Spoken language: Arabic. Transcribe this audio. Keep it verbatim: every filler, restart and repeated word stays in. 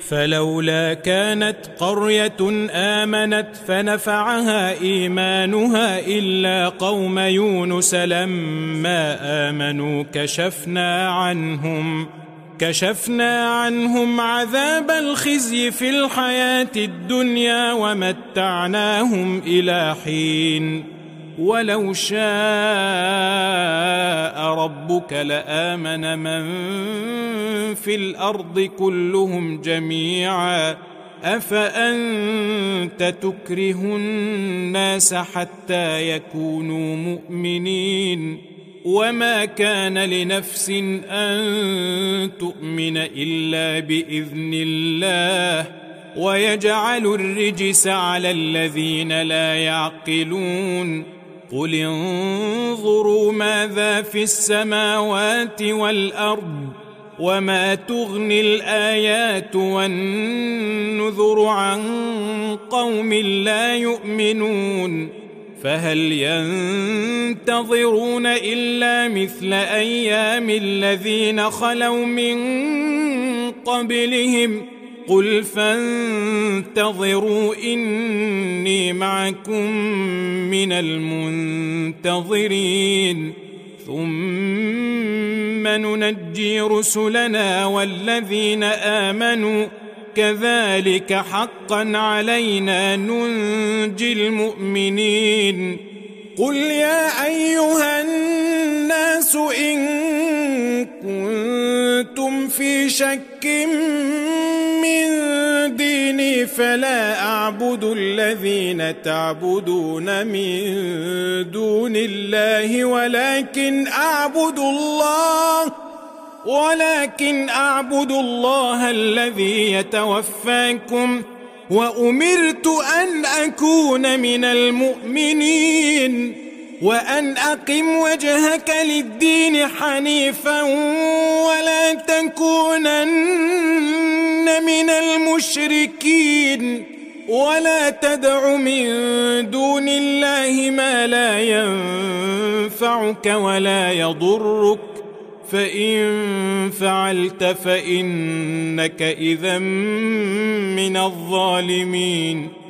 فلولا كانت قرية آمنت فنفعها إيمانها إلا قوم يونس لما آمنوا كشفنا عنهم كشفنا عنهم عذاب الخزي في الحياة الدنيا ومتعناهم إلى حين ولو شاء ربك لآمن من في الأرض كلهم جميعا أفأنت تكره الناس حتى يكونوا مؤمنين وما كان لنفس أن تؤمن إلا بإذن الله ويجعل الرجس على الذين لا يعقلون قل انظروا ماذا في السماوات والأرض وما تغني الآيات والنذر عن قوم لا يؤمنون فهل ينتظرون إلا مثل أيام الذين خلوا من قبلهم قل فانتظروا إني معكم من المنتظرين ثم ننجي رسلنا والذين آمنوا كذلك حقا علينا ننجي المؤمنين قل يا أيها الناس إن كنتم في شك من ديني فلا أعبد الذين تعبدون من دون الله ولكن أعبد الله ولكن أعبد الله الذي يتوفاكم وأمرت أن أكون من المؤمنين وأن أقم وجهك للدين حنيفا ولا تكونن من المشركين ولا تدع من دون الله ما لا ينفعك ولا يضرك فإن فعلت فإنك إذا من الظالمين